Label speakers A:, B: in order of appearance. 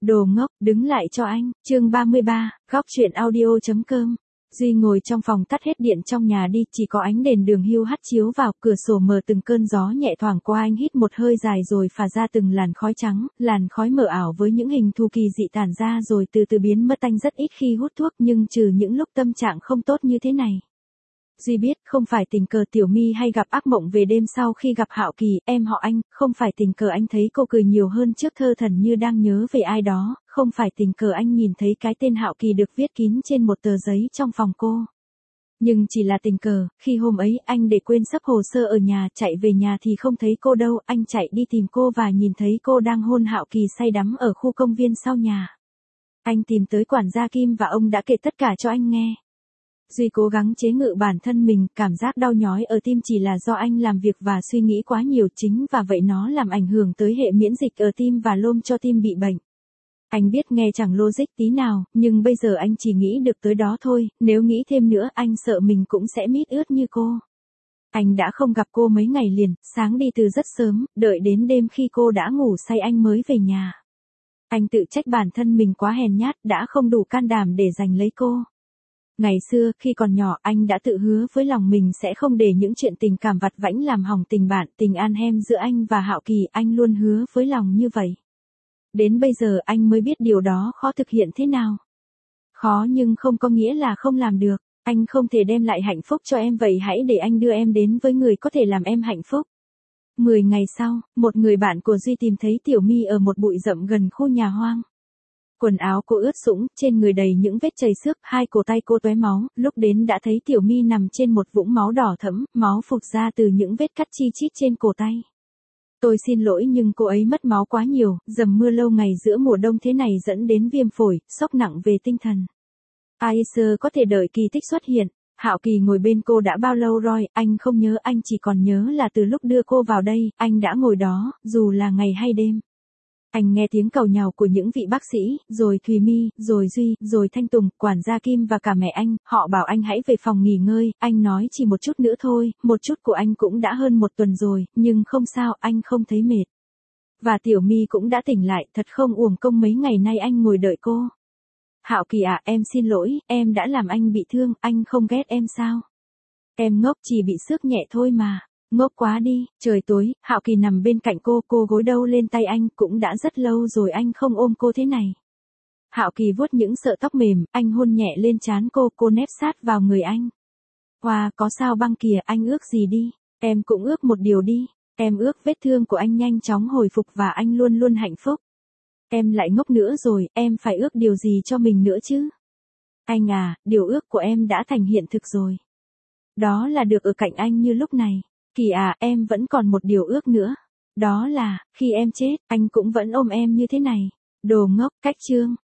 A: Đồ ngốc, đứng lại cho anh. Chương 33, góc truyện audio.com. Duy ngồi trong phòng tắt hết điện trong nhà đi, chỉ có ánh đèn đường hưu hắt chiếu vào, cửa sổ mở từng cơn gió nhẹ thoảng qua, anh hít một hơi dài rồi phả ra từng làn khói trắng, làn khói mờ ảo với những hình thù kỳ dị tản ra rồi từ từ biến mất. Anh rất ít khi hút thuốc, nhưng trừ những lúc tâm trạng không tốt như thế này, Duy biết không phải tình cờ Tiểu My hay gặp ác mộng về đêm sau khi gặp Hạo Kỳ, em họ anh, không phải tình cờ anh thấy cô cười nhiều hơn trước thơ thẩn như đang nhớ về ai đó, không phải tình cờ anh nhìn thấy cái tên Hạo Kỳ được viết kín trên một tờ giấy trong phòng cô. Nhưng chỉ là tình cờ, khi hôm ấy anh để quên sắp hồ sơ ở nhà, chạy về nhà thì không thấy cô đâu, anh chạy đi tìm cô và nhìn thấy cô đang hôn Hạo Kỳ say đắm ở khu công viên sau nhà. Anh tìm tới quản gia Kim và ông đã kể tất cả cho anh nghe. Duy cố gắng chế ngự bản thân mình, cảm giác đau nhói ở tim chỉ là do anh làm việc và suy nghĩ quá nhiều, chính và vậy nó làm ảnh hưởng tới hệ miễn dịch ở tim và lôm cho tim bị bệnh. Anh biết nghe chẳng logic tí nào, nhưng bây giờ anh chỉ nghĩ được tới đó thôi, nếu nghĩ thêm nữa anh sợ mình cũng sẽ mít ướt như cô. Anh đã không gặp cô mấy ngày liền, sáng đi từ rất sớm, đợi đến đêm khi cô đã ngủ say anh mới về nhà. Anh tự trách bản thân mình quá hèn nhát, đã không đủ can đảm để giành lấy cô. Ngày xưa, khi còn nhỏ, anh đã tự hứa với lòng mình sẽ không để những chuyện tình cảm vặt vãnh làm hỏng tình bạn, tình an hem giữa anh và Hạo Kỳ, anh luôn hứa với lòng như vậy. Đến bây giờ anh mới biết điều đó khó thực hiện thế nào. Khó nhưng không có nghĩa là không làm được, anh không thể đem lại hạnh phúc cho em, vậy hãy để anh đưa em đến với người có thể làm em hạnh phúc. 10 ngày sau, một người bạn của Duy tìm thấy Tiểu My ở một bụi rậm gần khu nhà hoang. Quần áo cô ướt sũng, trên người đầy những vết chảy xước, hai cổ tay cô tóe máu, lúc đến đã thấy Tiểu My nằm trên một vũng máu đỏ thẫm, máu phụt ra từ những vết cắt chi chít trên cổ tay. Tôi xin lỗi nhưng cô ấy mất máu quá nhiều, dầm mưa lâu ngày giữa mùa đông thế này dẫn đến viêm phổi, sốc nặng về tinh thần. Acer có thể đợi kỳ tích xuất hiện. Hạo Kỳ ngồi bên cô đã bao lâu rồi, anh không nhớ, anh chỉ còn nhớ là từ lúc đưa cô vào đây, anh đã ngồi đó, dù là ngày hay đêm. Anh nghe tiếng cầu nhàu của những vị bác sĩ, rồi Thùy My, rồi Duy, rồi Thanh Tùng, quản gia Kim và cả mẹ anh, họ bảo anh hãy về phòng nghỉ ngơi, anh nói chỉ một chút nữa thôi, một chút của anh cũng đã hơn một tuần rồi, nhưng không sao, anh không thấy mệt. Và Tiểu My cũng đã tỉnh lại, thật không uổng công mấy ngày nay anh ngồi đợi cô. Hạo Kỳ à, em xin lỗi, em đã làm anh bị thương, anh không ghét em sao? Em ngốc, chỉ bị xước nhẹ thôi mà. Ngốc quá đi, trời tối, Hạo Kỳ nằm bên cạnh cô gối đầu lên tay anh, cũng đã rất lâu rồi anh không ôm cô thế này. Hạo Kỳ vuốt những sợi tóc mềm, anh hôn nhẹ lên trán cô nép sát vào người anh. Wow, có sao băng kìa, anh ước gì đi, em cũng ước một điều đi, em ước vết thương của anh nhanh chóng hồi phục và anh luôn luôn hạnh phúc. Em lại ngốc nữa rồi, em phải ước điều gì cho mình nữa chứ? Anh à, điều ước của em đã thành hiện thực rồi. Đó là được ở cạnh anh như lúc này. Kỳ à, em vẫn còn một điều ước nữa. Đó là, khi em chết, anh cũng vẫn ôm em như thế này. Đồ ngốc, cách chương.